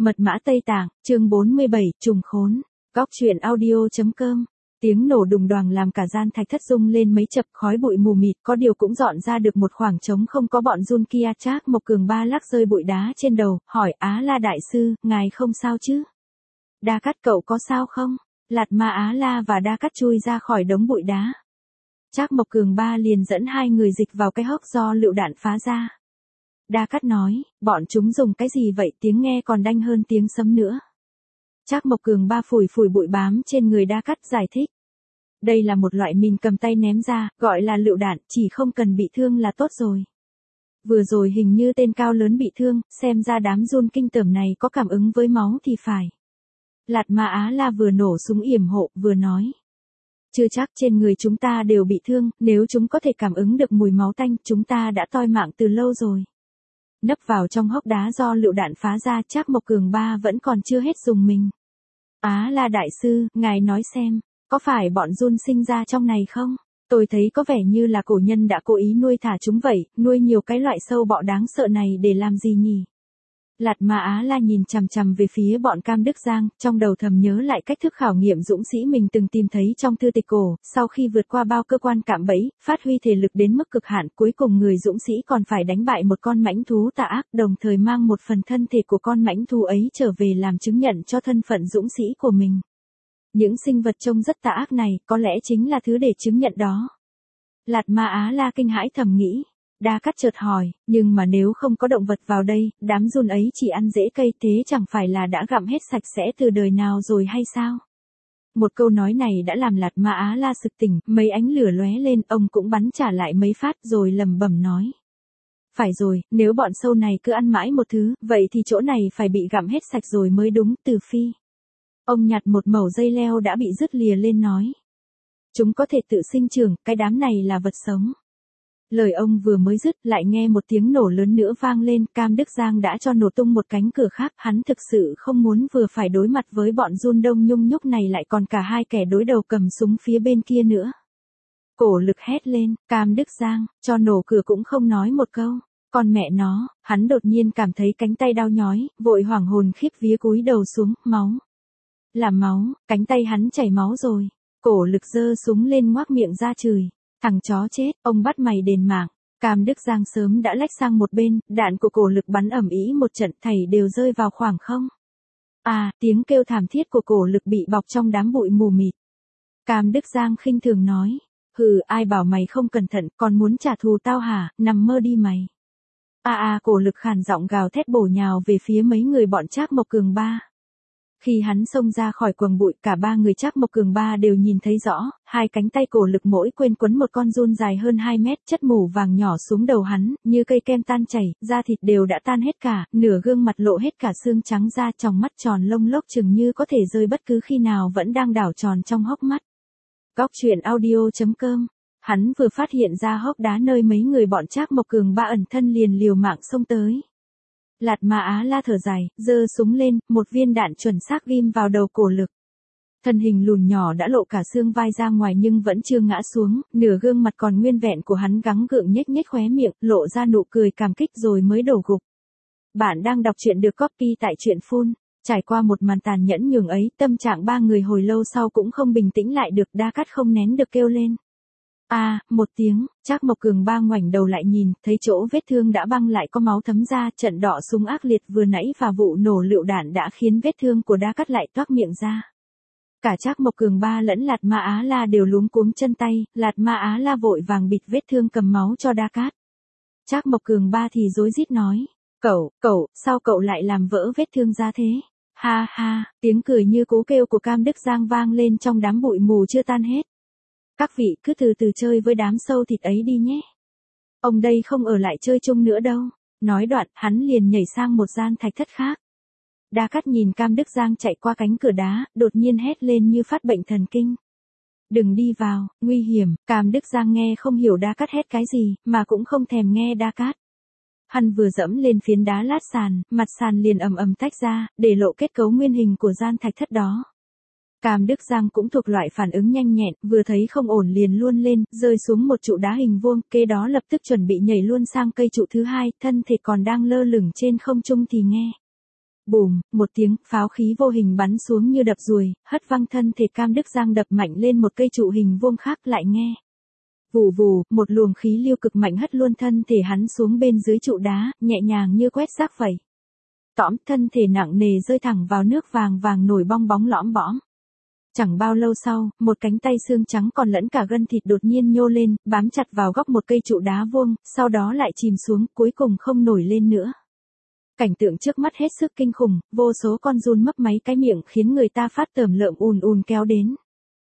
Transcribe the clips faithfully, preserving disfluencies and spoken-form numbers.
Mật mã Tây Tạng, chương bốn mươi bảy, trùng khốn. Góc truyện audio.com. Tiếng nổ đùng đoàng làm cả gian thạch thất rung lên mấy chập, khói bụi mù mịt, có điều cũng dọn ra được một khoảng trống không có bọn run kia. Trác Mộc Cường Ba lắc rơi bụi đá trên đầu, hỏi Á La đại sư, ngài không sao chứ? Đa Cát cậu có sao không? Lạt Ma Á La và Đa Cát chui ra khỏi đống bụi đá. Trác Mộc Cường Ba liền dẫn hai người dịch vào cái hốc do lựu đạn phá ra. Đa Cát nói, bọn chúng dùng cái gì vậy, tiếng nghe còn đanh hơn tiếng sấm nữa. Trác Mộc Cường Ba phủi phủi bụi bám trên người Đa Cát giải thích. Đây là một loại mìn cầm tay ném ra, gọi là lựu đạn, chỉ không cần bị thương là tốt rồi. Vừa rồi hình như tên cao lớn bị thương, xem ra đám run kinh tởm này có cảm ứng với máu thì phải. Lạt Ma Á La vừa nổ súng yểm hộ, vừa nói. Chưa chắc, trên người chúng ta đều bị thương, nếu chúng có thể cảm ứng được mùi máu tanh, chúng ta đã toi mạng từ lâu rồi. Nấp vào trong hốc đá do lựu đạn phá ra, Trác Mộc Cường Ba vẫn còn chưa hết dùng mình. Á La đại sư, ngài nói xem, có phải bọn run sinh ra trong này không? Tôi thấy có vẻ như là cổ nhân đã cố ý nuôi thả chúng vậy, nuôi nhiều cái loại sâu bọ đáng sợ này để làm gì nhỉ? Lạt Ma Á La nhìn chằm chằm về phía bọn Cam Đức Giang, trong đầu thầm nhớ lại cách thức khảo nghiệm dũng sĩ mình từng tìm thấy trong thư tịch cổ, sau khi vượt qua bao cơ quan cạm bẫy, phát huy thể lực đến mức cực hạn, cuối cùng người dũng sĩ còn phải đánh bại một con mãnh thú tà ác, đồng thời mang một phần thân thể của con mãnh thú ấy trở về làm chứng nhận cho thân phận dũng sĩ của mình. Những sinh vật trông rất tà ác này, có lẽ chính là thứ để chứng nhận đó. Lạt Ma Á La kinh hãi thầm nghĩ. Đa Cát chợt hỏi, nhưng mà nếu không có động vật vào đây, đám run ấy chỉ ăn rễ cây, thế chẳng phải là đã gặm hết sạch sẽ từ đời nào rồi hay sao? Một câu nói này đã làm Lạt Ma Á La sực tỉnh, mấy ánh lửa lóe lên, ông cũng bắn trả lại mấy phát rồi lẩm bẩm nói. Phải rồi, nếu bọn sâu này cứ ăn mãi một thứ, vậy thì chỗ này phải bị gặm hết sạch rồi mới đúng, Từ Phi. Ông nhặt một mẩu dây leo đã bị rứt lìa lên nói. Chúng có thể tự sinh trưởng, cái đám này là vật sống. Lời ông vừa mới dứt, lại nghe một tiếng nổ lớn nữa vang lên, Cam Đức Giang đã cho nổ tung một cánh cửa khác, hắn thực sự không muốn vừa phải đối mặt với bọn run đông nhung nhúc này lại còn cả hai kẻ đối đầu cầm súng phía bên kia nữa. Cổ Lực hét lên, Cam Đức Giang, cho nổ cửa cũng không nói một câu, còn mẹ nó, hắn đột nhiên cảm thấy cánh tay đau nhói, vội hoảng hồn khiếp vía cúi đầu xuống, máu. Là máu, cánh tay hắn chảy máu rồi, Cổ Lực giơ súng lên ngoác miệng ra chửi. Thằng chó chết, ông bắt mày đền mạng. Cam Đức Giang sớm đã lách sang một bên, đạn của Cổ Lực bắn ầm ĩ một trận, thảy đều rơi vào khoảng không. À, tiếng kêu thảm thiết của Cổ Lực bị bọc trong đám bụi mù mịt. Cam Đức Giang khinh thường nói, hừ, ai bảo mày không cẩn thận, còn muốn trả thù tao hả, nằm mơ đi mày. À à, Cổ Lực khàn giọng gào thét bổ nhào về phía mấy người bọn Trác Mộc Cường Ba. Khi hắn xông ra khỏi quầng bụi, cả ba người Trác Mộc Cường Ba đều nhìn thấy rõ, hai cánh tay Cổ Lực mỗi quên quấn một con giun dài hơn hai mét, chất mủ vàng nhỏ xuống đầu hắn, như cây kem tan chảy, da thịt đều đã tan hết cả, nửa gương mặt lộ hết cả xương trắng ra, tròng mắt tròn lông lốc chừng như có thể rơi bất cứ khi nào vẫn đang đảo tròn trong hốc mắt. Góc truyện audio.com. Hắn vừa phát hiện ra hốc đá nơi mấy người bọn Trác Mộc Cường Ba ẩn thân liền liều mạng xông tới. Lạt Ma Á La thở dài, giơ súng lên, một viên đạn chuẩn xác ghim vào đầu Cổ Lực. Thân hình lùn nhỏ đã lộ cả xương vai ra ngoài nhưng vẫn chưa ngã xuống, nửa gương mặt còn nguyên vẹn của hắn gắng gượng nhếch nhếch khóe miệng, lộ ra nụ cười cảm kích rồi mới đổ gục. Bạn đang đọc truyện được copy tại truyện Phun. Trải qua một màn tàn nhẫn nhường ấy, tâm trạng ba người hồi lâu sau cũng không bình tĩnh lại được, Đa Cát không nén được kêu lên. À, một tiếng, Trác Mộc Cường Ba ngoảnh đầu lại nhìn, thấy chỗ vết thương đã băng lại có máu thấm ra, trận đỏ súng ác liệt vừa nãy và vụ nổ lựu đạn đã khiến vết thương của Đa Cát lại toác miệng ra. Cả Trác Mộc Cường Ba lẫn Lạt Ma Á La đều luống cuống chân tay, Lạt Ma Á La vội vàng bịt vết thương cầm máu cho Đa Cát. Trác Mộc Cường Ba thì rối rít nói, cậu, cậu, sao cậu lại làm vỡ vết thương ra thế? Ha ha, tiếng cười như cú kêu của Cam Đức Giang vang lên trong đám bụi mù chưa tan hết. Các vị cứ từ từ chơi với đám sâu thịt ấy đi nhé. Ông đây không ở lại chơi chung nữa đâu. Nói đoạn, hắn liền nhảy sang một gian thạch thất khác. Đa Cát nhìn Cam Đức Giang chạy qua cánh cửa đá, đột nhiên hét lên như phát bệnh thần kinh. Đừng đi vào, nguy hiểm. Cam Đức Giang nghe không hiểu Đa Cát hét cái gì, mà cũng không thèm nghe Đa Cát. Hắn vừa dẫm lên phiến đá lát sàn, mặt sàn liền ầm ầm tách ra, để lộ kết cấu nguyên hình của gian thạch thất đó. Cam Đức Giang cũng thuộc loại phản ứng nhanh nhẹn, vừa thấy không ổn liền luôn lên, rơi xuống một trụ đá hình vuông, kế đó lập tức chuẩn bị nhảy luôn sang cây trụ thứ hai, thân thể còn đang lơ lửng trên không trung thì nghe. Bùm, một tiếng, pháo khí vô hình bắn xuống như đập ruồi, hất văng thân thể Cam Đức Giang đập mạnh lên một cây trụ hình vuông khác lại nghe. Vù vù, một luồng khí lưu cực mạnh hất luôn thân thể hắn xuống bên dưới trụ đá, nhẹ nhàng như quét rác vậy. Tõm, thân thể nặng nề rơi thẳng vào nước vàng vàng nổi bong bóng lõm bõm. Chẳng bao lâu sau, một cánh tay xương trắng còn lẫn cả gân thịt đột nhiên nhô lên, bám chặt vào góc một cây trụ đá vuông, sau đó lại chìm xuống, cuối cùng không nổi lên nữa. Cảnh tượng trước mắt hết sức kinh khủng, vô số con giun mấp máy cái miệng khiến người ta phát tởm lợm ùn ùn kéo đến.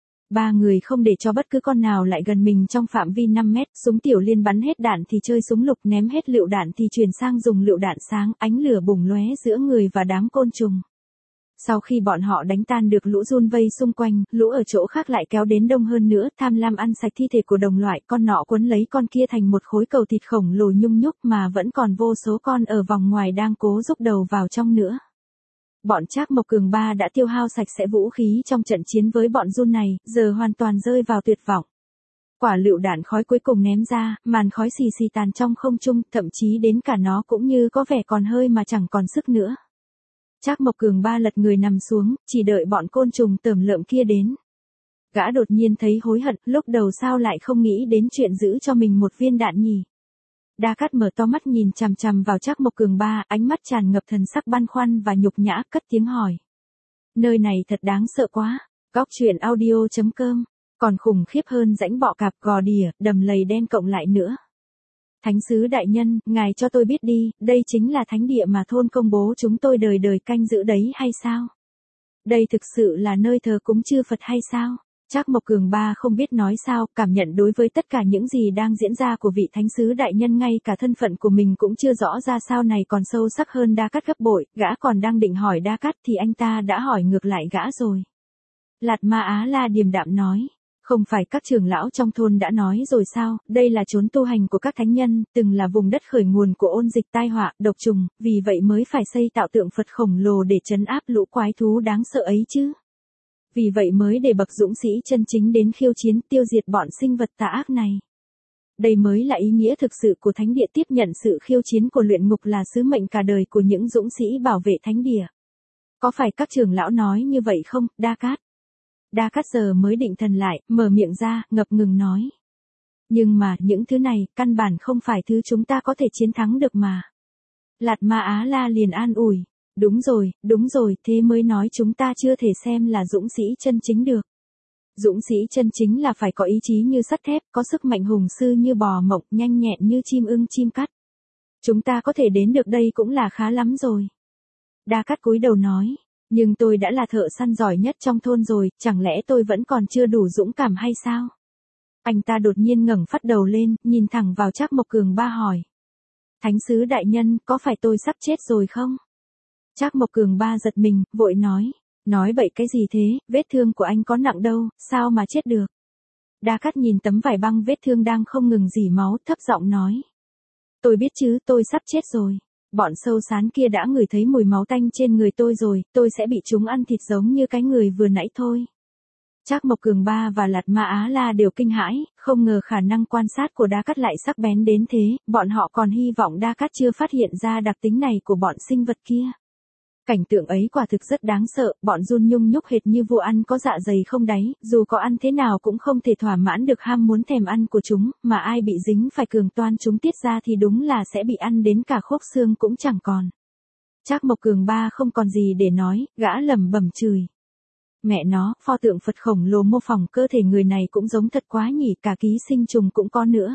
Ba người không để cho bất cứ con nào lại gần mình trong phạm vi năm mét, súng tiểu liên bắn hết đạn thì chơi súng lục, ném hết lựu đạn thì chuyển sang dùng lựu đạn sáng, ánh lửa bùng lóe giữa người và đám côn trùng. Sau khi bọn họ đánh tan được lũ giun vây xung quanh, lũ ở chỗ khác lại kéo đến đông hơn nữa, tham lam ăn sạch thi thể của đồng loại, con nọ quấn lấy con kia thành một khối cầu thịt khổng lồ nhung nhúc mà vẫn còn vô số con ở vòng ngoài đang cố rúc đầu vào trong nữa. Bọn Trác Mộc Cường ba đã tiêu hao sạch sẽ vũ khí trong trận chiến với bọn giun này, giờ hoàn toàn rơi vào tuyệt vọng. Quả lựu đạn khói cuối cùng ném ra, màn khói xì xì tàn trong không trung, thậm chí đến cả nó cũng như có vẻ còn hơi mà chẳng còn sức nữa. Trác Mộc Cường ba lật người nằm xuống, chỉ đợi bọn côn trùng tởm lợm kia đến. Gã đột nhiên thấy hối hận, lúc đầu sao lại không nghĩ đến chuyện giữ cho mình một viên đạn nhỉ? Đa Cát mở to mắt nhìn chằm chằm vào Trác Mộc Cường ba, ánh mắt tràn ngập thần sắc băn khoăn và nhục nhã, cất tiếng hỏi. Nơi này thật đáng sợ quá. Góc truyện audio chấm com, còn khủng khiếp hơn rãnh bọ cạp, gò đỉa, đầm lầy đen cộng lại nữa. Thánh sứ đại nhân, ngài cho tôi biết đi, đây chính là thánh địa mà thôn công bố chúng tôi đời đời canh giữ đấy hay sao? Đây thực sự là nơi thờ cúng chư Phật hay sao? Trác Mộc Cường ba không biết nói sao, cảm nhận đối với tất cả những gì đang diễn ra của vị thánh sứ đại nhân, ngay cả thân phận của mình cũng chưa rõ ra sao này còn sâu sắc hơn Đa Cát gấp bội, gã còn đang định hỏi Đa Cát thì anh ta đã hỏi ngược lại gã rồi. Lạt Ma Á La điềm đạm nói. Không phải các trưởng lão trong thôn đã nói rồi sao, đây là chốn tu hành của các thánh nhân, từng là vùng đất khởi nguồn của ôn dịch tai họa, độc trùng, vì vậy mới phải xây tạo tượng Phật khổng lồ để trấn áp lũ quái thú đáng sợ ấy chứ. Vì vậy mới để bậc dũng sĩ chân chính đến khiêu chiến tiêu diệt bọn sinh vật tà ác này. Đây mới là ý nghĩa thực sự của thánh địa, tiếp nhận sự khiêu chiến của luyện ngục là sứ mệnh cả đời của những dũng sĩ bảo vệ thánh địa. Có phải các trưởng lão nói như vậy không, Đa Cát? Đa Cát giờ mới định thần lại, mở miệng ra, ngập ngừng nói. Nhưng mà, những thứ này, căn bản không phải thứ chúng ta có thể chiến thắng được mà. Lạt Ma Á La liền an ủi. Đúng rồi, đúng rồi, thế mới nói chúng ta chưa thể xem là dũng sĩ chân chính được. Dũng sĩ chân chính là phải có ý chí như sắt thép, có sức mạnh hùng sư như bò mộng, nhanh nhẹn như chim ưng chim cắt. Chúng ta có thể đến được đây cũng là khá lắm rồi. Đa Cát cúi đầu nói. Nhưng tôi đã là thợ săn giỏi nhất trong thôn rồi, chẳng lẽ tôi vẫn còn chưa đủ dũng cảm hay sao? Anh ta đột nhiên ngẩng phát đầu lên, nhìn thẳng vào Trác Mộc Cường ba hỏi. Thánh sứ đại nhân, có phải tôi sắp chết rồi không? Trác Mộc Cường ba giật mình, vội nói. Nói bậy cái gì thế, vết thương của anh có nặng đâu, sao mà chết được? Đa Cát nhìn tấm vải băng vết thương đang không ngừng rỉ máu, thấp giọng nói. Tôi biết chứ, tôi sắp chết rồi. Bọn sâu xán kia đã ngửi thấy mùi máu tanh trên người tôi rồi, tôi sẽ bị chúng ăn thịt giống như cái người vừa nãy thôi. Trác Mộc Cường ba và Lạt Ma Á La đều kinh hãi, không ngờ khả năng quan sát của Đa Cát lại sắc bén đến thế, bọn họ còn hy vọng Đa Cát chưa phát hiện ra đặc tính này của bọn sinh vật kia. Cảnh tượng ấy quả thực rất đáng sợ, bọn giun nhung nhúc hệt như vua ăn có dạ dày không đáy, dù có ăn thế nào cũng không thể thỏa mãn được ham muốn thèm ăn của chúng, mà ai bị dính phải cường toan chúng tiết ra thì đúng là sẽ bị ăn đến cả khốp xương cũng chẳng còn. Trác Mộc Cường ba không còn gì để nói, gã lẩm bẩm chửi. Mẹ nó, pho tượng Phật khổng lồ mô phỏng cơ thể người này cũng giống thật quá nhỉ, cả ký sinh trùng cũng có nữa.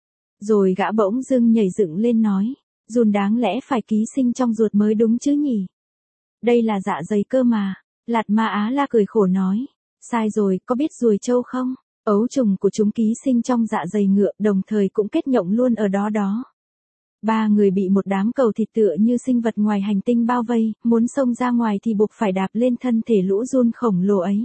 Rồi gã bỗng dưng nhảy dựng lên nói, giun đáng lẽ phải ký sinh trong ruột mới đúng chứ nhỉ? Đây là dạ dày cơ mà. Lạt Ma Á La cười khổ nói. Sai rồi, có biết ruồi trâu không? Ấu trùng của chúng ký sinh trong dạ dày ngựa, đồng thời cũng kết nhộng luôn ở đó đó. Ba người bị một đám cầu thịt tựa như sinh vật ngoài hành tinh bao vây, muốn xông ra ngoài thì buộc phải đạp lên thân thể lũ giun khổng lồ ấy.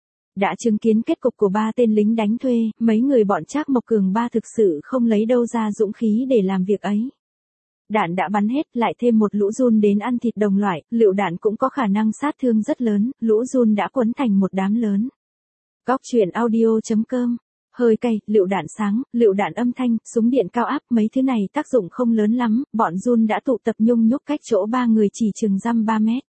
Đã chứng kiến kết cục của ba tên lính đánh thuê, mấy người bọn Trác Mộc Cường ba thực sự không lấy đâu ra dũng khí để làm việc ấy. Đạn đã bắn hết, lại thêm một lũ giun đến ăn thịt đồng loại, lựu đạn cũng có khả năng sát thương rất lớn, lũ giun đã quấn thành một đám lớn. Góc truyện audio chấm com, hơi cay, lựu đạn sáng, lựu đạn âm thanh, súng điện cao áp, mấy thứ này tác dụng không lớn lắm, bọn giun đã tụ tập nhung nhúc cách chỗ ba người chỉ chừng dăm ba mét.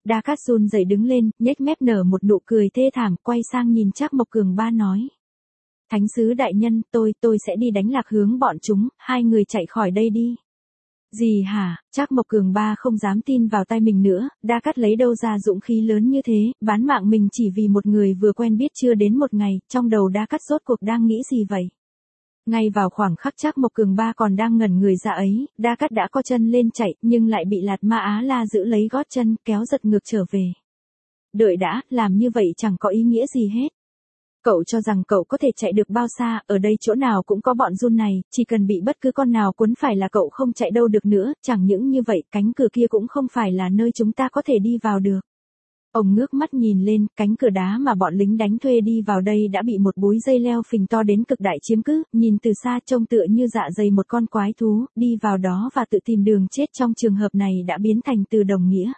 Đa Cát run rẩy đứng lên, nhếch mép nở một nụ cười thê thảm, quay sang nhìn Trác Mộc Cường Ba nói. Thánh sứ đại nhân, tôi, tôi sẽ đi đánh lạc hướng bọn chúng, hai người chạy khỏi đây đi. Gì hả? Trác Mộc Cường Ba không dám tin vào tay mình nữa, Đa Cát lấy đâu ra dũng khí lớn như thế, bán mạng mình chỉ vì một người vừa quen biết chưa đến một ngày, trong đầu Đa Cát rốt cuộc đang nghĩ gì vậy? Ngay vào khoảng khắc Trác Mộc Cường Ba còn đang ngẩn người ra ấy, Đa Cát đã co chân lên chạy, nhưng lại bị Lạt Ma Á La giữ lấy gót chân, kéo giật ngược trở về. Đợi đã, làm như vậy chẳng có ý nghĩa gì hết. Cậu cho rằng cậu có thể chạy được bao xa, ở đây chỗ nào cũng có bọn giun này, chỉ cần bị bất cứ con nào cuốn phải là cậu không chạy đâu được nữa, chẳng những như vậy, cánh cửa kia cũng không phải là nơi chúng ta có thể đi vào được. Ông ngước mắt nhìn lên, cánh cửa đá mà bọn lính đánh thuê đi vào đây đã bị một búi dây leo phình to đến cực đại chiếm cứ, nhìn từ xa trông tựa như dạ dày một con quái thú, đi vào đó và tự tìm đường chết trong trường hợp này đã biến thành từ đồng nghĩa.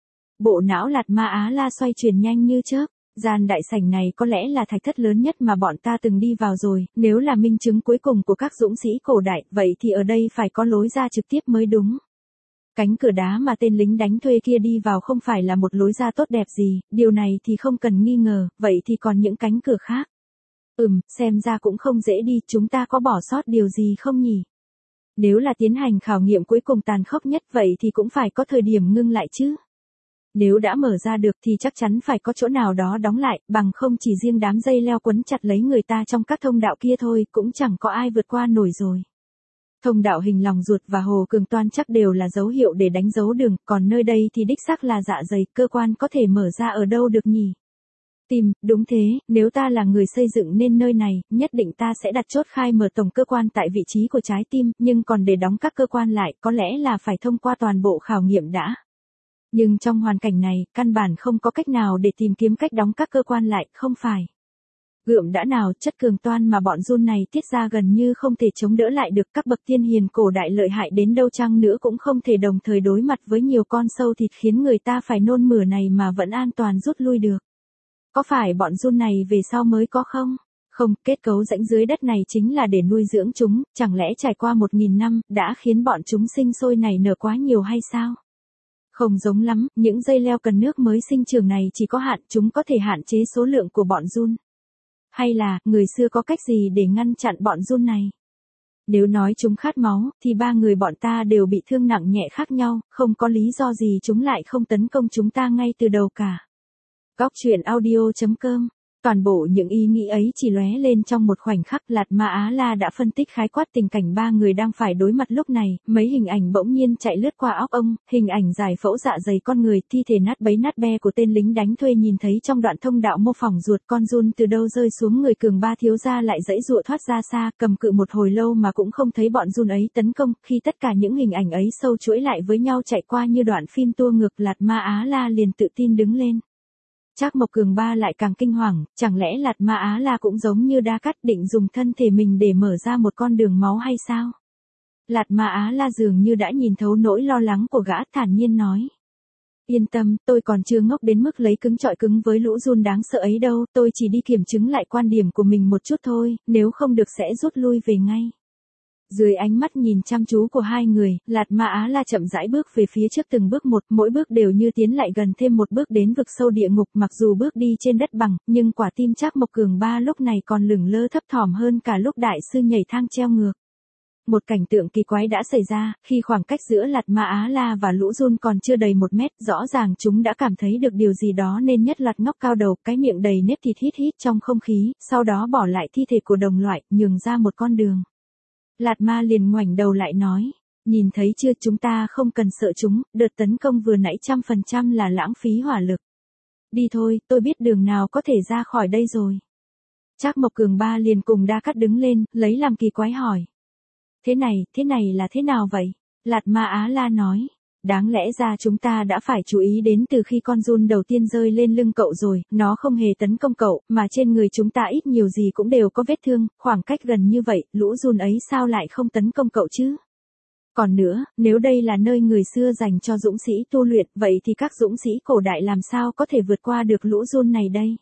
Bộ não Lạt Ma Á La xoay chuyển nhanh như chớp. Gian đại sảnh này có lẽ là thạch thất lớn nhất mà bọn ta từng đi vào rồi, nếu là minh chứng cuối cùng của các dũng sĩ cổ đại, vậy thì ở đây phải có lối ra trực tiếp mới đúng. Cánh cửa đá mà tên lính đánh thuê kia đi vào không phải là một lối ra tốt đẹp gì, điều này thì không cần nghi ngờ, vậy thì còn những cánh cửa khác. Ừm, xem ra cũng không dễ đi, chúng ta có bỏ sót điều gì không nhỉ? Nếu là tiến hành khảo nghiệm cuối cùng tàn khốc nhất vậy thì cũng phải có thời điểm ngưng lại chứ. Nếu đã mở ra được thì chắc chắn phải có chỗ nào đó đóng lại, bằng không chỉ riêng đám dây leo quấn chặt lấy người ta trong các thông đạo kia thôi, cũng chẳng có ai vượt qua nổi rồi. Thông đạo hình lòng ruột và hồ cường toan chắc đều là dấu hiệu để đánh dấu đường, còn nơi đây thì đích xác là dạ dày, cơ quan có thể mở ra ở đâu được nhỉ? Tìm, đúng thế, nếu ta là người xây dựng nên nơi này, nhất định ta sẽ đặt chốt khai mở tổng cơ quan tại vị trí của trái tim, nhưng còn để đóng các cơ quan lại, có lẽ là phải thông qua toàn bộ khảo nghiệm đã. Nhưng trong hoàn cảnh này, căn bản không có cách nào để tìm kiếm cách đóng các cơ quan lại, không phải. Gượm đã nào, chất cường toan mà bọn giun này tiết ra gần như không thể chống đỡ lại được, các bậc tiên hiền cổ đại lợi hại đến đâu chăng nữa cũng không thể đồng thời đối mặt với nhiều con sâu thịt khiến người ta phải nôn mửa này mà vẫn an toàn rút lui được. Có phải bọn giun này về sau mới có không? Không, kết cấu rãnh dưới đất này chính là để nuôi dưỡng chúng, chẳng lẽ trải qua một nghìn năm, đã khiến bọn chúng sinh sôi nảy nở quá nhiều hay sao? Không giống lắm, những dây leo cần nước mới sinh trưởng này chỉ có hạn, chúng có thể hạn chế số lượng của bọn giun. Hay là, người xưa có cách gì để ngăn chặn bọn giun này? Nếu nói chúng khát máu, thì ba người bọn ta đều bị thương nặng nhẹ khác nhau, không có lý do gì chúng lại không tấn công chúng ta ngay từ đầu cả. Góc truyện audio chấm com. Toàn bộ những ý nghĩ ấy chỉ lóe lên trong một khoảnh khắc, Lạt Ma Á La đã phân tích khái quát tình cảnh ba người đang phải đối mặt lúc này, mấy hình ảnh bỗng nhiên chạy lướt qua óc ông, hình ảnh giải phẫu dạ dày con người, thi thể nát bấy nát be của tên lính đánh thuê nhìn thấy trong đoạn thông đạo mô phỏng ruột, con giun từ đâu rơi xuống người cường ba thiếu gia lại dãy dụa thoát ra xa, cầm cự một hồi lâu mà cũng không thấy bọn giun ấy tấn công, khi tất cả những hình ảnh ấy sâu chuỗi lại với nhau chạy qua như đoạn phim tua ngược, Lạt Ma Á La liền tự tin đứng lên. Trác Mộc Cường Ba lại càng kinh hoàng, chẳng lẽ Lạt Ma Á La cũng giống như Đa Cát định dùng thân thể mình để mở ra một con đường máu hay sao? Lạt Ma Á La dường như đã nhìn thấu nỗi lo lắng của gã, thản nhiên nói. Yên tâm, tôi còn chưa ngốc đến mức lấy cứng chọi cứng với lũ giun đáng sợ ấy đâu, tôi chỉ đi kiểm chứng lại quan điểm của mình một chút thôi, nếu không được sẽ rút lui về ngay. Dưới ánh mắt nhìn chăm chú của hai người, Lạt Ma Á La chậm rãi bước về phía trước từng bước một, mỗi bước đều như tiến lại gần thêm một bước đến vực sâu địa ngục, mặc dù bước đi trên đất bằng, nhưng quả tim Trác Mộc Cường Ba lúc này còn lửng lơ thấp thỏm hơn cả lúc đại sư nhảy thang treo ngược. Một cảnh tượng kỳ quái đã xảy ra, khi khoảng cách giữa Lạt Ma Á La và lũ giun còn chưa đầy một mét, rõ ràng chúng đã cảm thấy được điều gì đó nên nhất loạt ngóc cao đầu, cái miệng đầy nếp thịt hít hít trong không khí, sau đó bỏ lại thi thể của đồng loại, nhường ra một con đường. Lạt Ma liền ngoảnh đầu lại nói, nhìn thấy chưa, chúng ta không cần sợ chúng, đợt tấn công vừa nãy trăm phần trăm là lãng phí hỏa lực. Đi thôi, tôi biết đường nào có thể ra khỏi đây rồi. Trác Mộc Cường Ba liền cùng Đa Cát đứng lên, lấy làm kỳ quái hỏi. Thế này, thế này là thế nào vậy? Lạt Ma Á La nói. Đáng lẽ ra chúng ta đã phải chú ý đến từ khi con giun đầu tiên rơi lên lưng cậu rồi, nó không hề tấn công cậu, mà trên người chúng ta ít nhiều gì cũng đều có vết thương, khoảng cách gần như vậy, lũ giun ấy sao lại không tấn công cậu chứ? Còn nữa, nếu đây là nơi người xưa dành cho dũng sĩ tu luyện, vậy thì các dũng sĩ cổ đại làm sao có thể vượt qua được lũ giun này đây?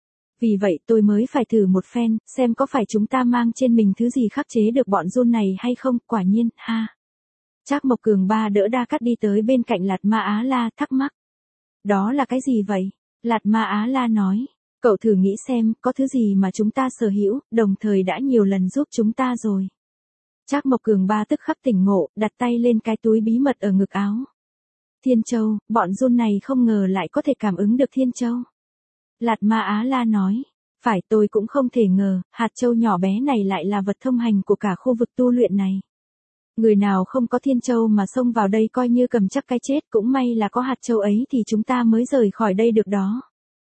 Vì vậy tôi mới phải thử một phen, xem có phải chúng ta mang trên mình thứ gì khắc chế được bọn giun này hay không, quả nhiên, ha. Trác Mộc Cường Ba đỡ Đa Cát đi tới bên cạnh Lạt Ma Á La, thắc mắc. Đó là cái gì vậy? Lạt Ma Á La nói. Cậu thử nghĩ xem, có thứ gì mà chúng ta sở hữu, đồng thời đã nhiều lần giúp chúng ta rồi. Trác Mộc Cường Ba tức khắc tỉnh ngộ, đặt tay lên cái túi bí mật ở ngực áo. Thiên Châu, bọn run này không ngờ lại có thể cảm ứng được Thiên Châu. Lạt Ma Á La nói. Phải, tôi cũng không thể ngờ, hạt châu nhỏ bé này lại là vật thông hành của cả khu vực tu luyện này. Người nào không có Thiên Châu mà xông vào đây coi như cầm chắc cái chết, cũng may là có hạt châu ấy thì chúng ta mới rời khỏi đây được đó.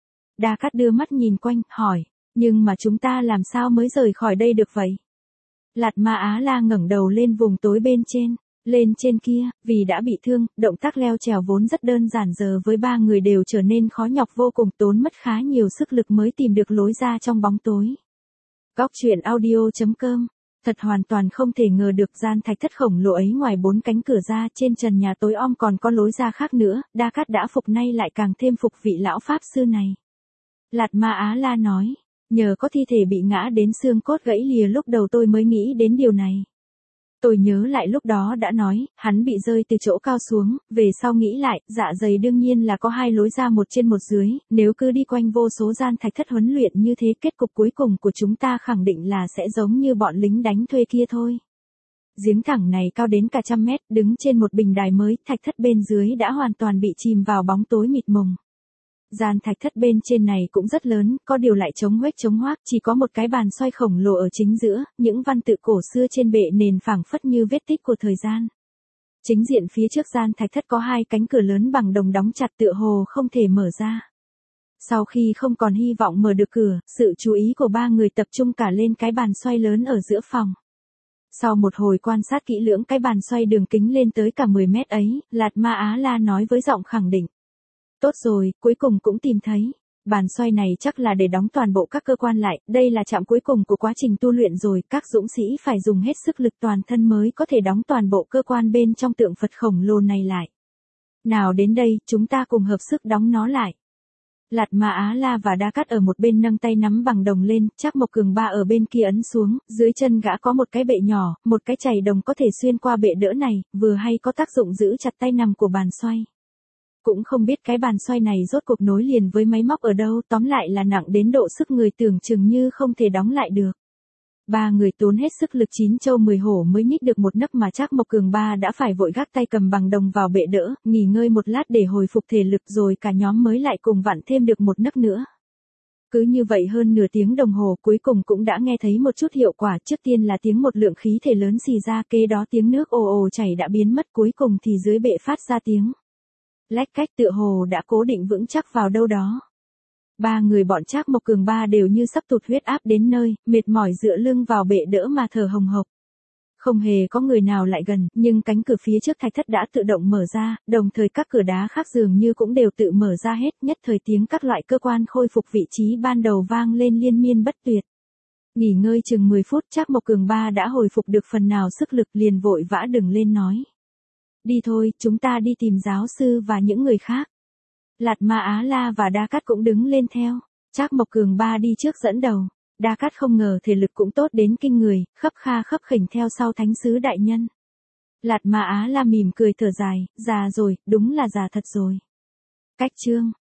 Đa Cát đưa mắt nhìn quanh, hỏi, nhưng mà chúng ta làm sao mới rời khỏi đây được vậy? Lạt Ma Á La ngẩng đầu lên vùng tối bên trên, lên trên kia, vì đã bị thương, động tác leo trèo vốn rất đơn giản giờ với ba người đều trở nên khó nhọc vô cùng, tốn mất khá nhiều sức lực mới tìm được lối ra trong bóng tối. Góc truyện audio chấm com. Thật hoàn toàn không thể ngờ được gian thạch thất khổng lồ ấy ngoài bốn cánh cửa ra trên trần nhà tối om còn có lối ra khác nữa, Đa Cát đã phục nay lại càng thêm phục vị lão pháp sư này. Lạt Ma Á La nói, nhờ có thi thể bị ngã đến xương cốt gãy lìa lúc đầu tôi mới nghĩ đến điều này. Tôi nhớ lại lúc đó đã nói, hắn bị rơi từ chỗ cao xuống, về sau nghĩ lại, dạ dày đương nhiên là có hai lối ra một trên một dưới, nếu cứ đi quanh vô số gian thạch thất huấn luyện như thế kết cục cuối cùng của chúng ta khẳng định là sẽ giống như bọn lính đánh thuê kia thôi. Giếng thẳng này cao đến cả trăm mét, đứng trên một bình đài mới, thạch thất bên dưới đã hoàn toàn bị chìm vào bóng tối mịt mùng. Gian thạch thất bên trên này cũng rất lớn, có điều lại trống huếch trống hoác, chỉ có một cái bàn xoay khổng lồ ở chính giữa, những văn tự cổ xưa trên bệ nền phảng phất như vết tích của thời gian. Chính diện phía trước gian thạch thất có hai cánh cửa lớn bằng đồng đóng chặt tựa hồ không thể mở ra. Sau khi không còn hy vọng mở được cửa, sự chú ý của ba người tập trung cả lên cái bàn xoay lớn ở giữa phòng. Sau một hồi quan sát kỹ lưỡng cái bàn xoay đường kính lên tới cả mười mét ấy, Lạt Ma Á La nói với giọng khẳng định. Tốt rồi, cuối cùng cũng tìm thấy. Bàn xoay này chắc là để đóng toàn bộ các cơ quan lại, đây là trạm cuối cùng của quá trình tu luyện rồi, các dũng sĩ phải dùng hết sức lực toàn thân mới có thể đóng toàn bộ cơ quan bên trong tượng Phật khổng lồ này lại. Nào đến đây, chúng ta cùng hợp sức đóng nó lại. Lạt Ma Á La và Đa Cát ở một bên nâng tay nắm bằng đồng lên, Trác Mộc Cường Ba ở bên kia ấn xuống, dưới chân gã có một cái bệ nhỏ, một cái chày đồng có thể xuyên qua bệ đỡ này, vừa hay có tác dụng giữ chặt tay nằm của bàn xoay. Cũng không biết cái bàn xoay này rốt cuộc nối liền với máy móc ở đâu, tóm lại là nặng đến độ sức người tưởng chừng như không thể đóng lại được. Ba người tốn hết sức lực chín châu mười hổ mới nhích được một nấc mà Trác Mộc Cường Ba đã phải vội gác tay cầm bằng đồng vào bệ đỡ, nghỉ ngơi một lát để hồi phục thể lực rồi cả nhóm mới lại cùng vặn thêm được một nấc nữa. Cứ như vậy hơn nửa tiếng đồng hồ cuối cùng cũng đã nghe thấy một chút hiệu quả, trước tiên là tiếng một lượng khí thể lớn xì ra, kế đó tiếng nước ồ ồ chảy đã biến mất, cuối cùng thì dưới bệ phát ra tiếng lách cách tựa hồ đã cố định vững chắc vào đâu đó. Ba người bọn Trác Mộc Cường Ba đều như sắp tụt huyết áp đến nơi, mệt mỏi dựa lưng vào bệ đỡ mà thở hồng hộc. Không hề có người nào lại gần, nhưng cánh cửa phía trước thạch thất đã tự động mở ra, đồng thời các cửa đá khác dường như cũng đều tự mở ra hết, nhất thời tiếng các loại cơ quan khôi phục vị trí ban đầu vang lên liên miên bất tuyệt. Nghỉ ngơi chừng mười phút, Trác Mộc Cường Ba đã hồi phục được phần nào sức lực, liền vội vã đứng lên nói. Đi thôi, chúng ta đi tìm giáo sư và những người khác. Lạt Ma Á La và Đa Cát cũng đứng lên theo. Trác Mộc Cường Ba đi trước dẫn đầu. Đa Cát không ngờ thể lực cũng tốt đến kinh người, khấp kha khấp khỉnh theo sau thánh sứ đại nhân. Lạt Ma Á La mỉm cười thở dài, già rồi, đúng là già thật rồi. Cách chương.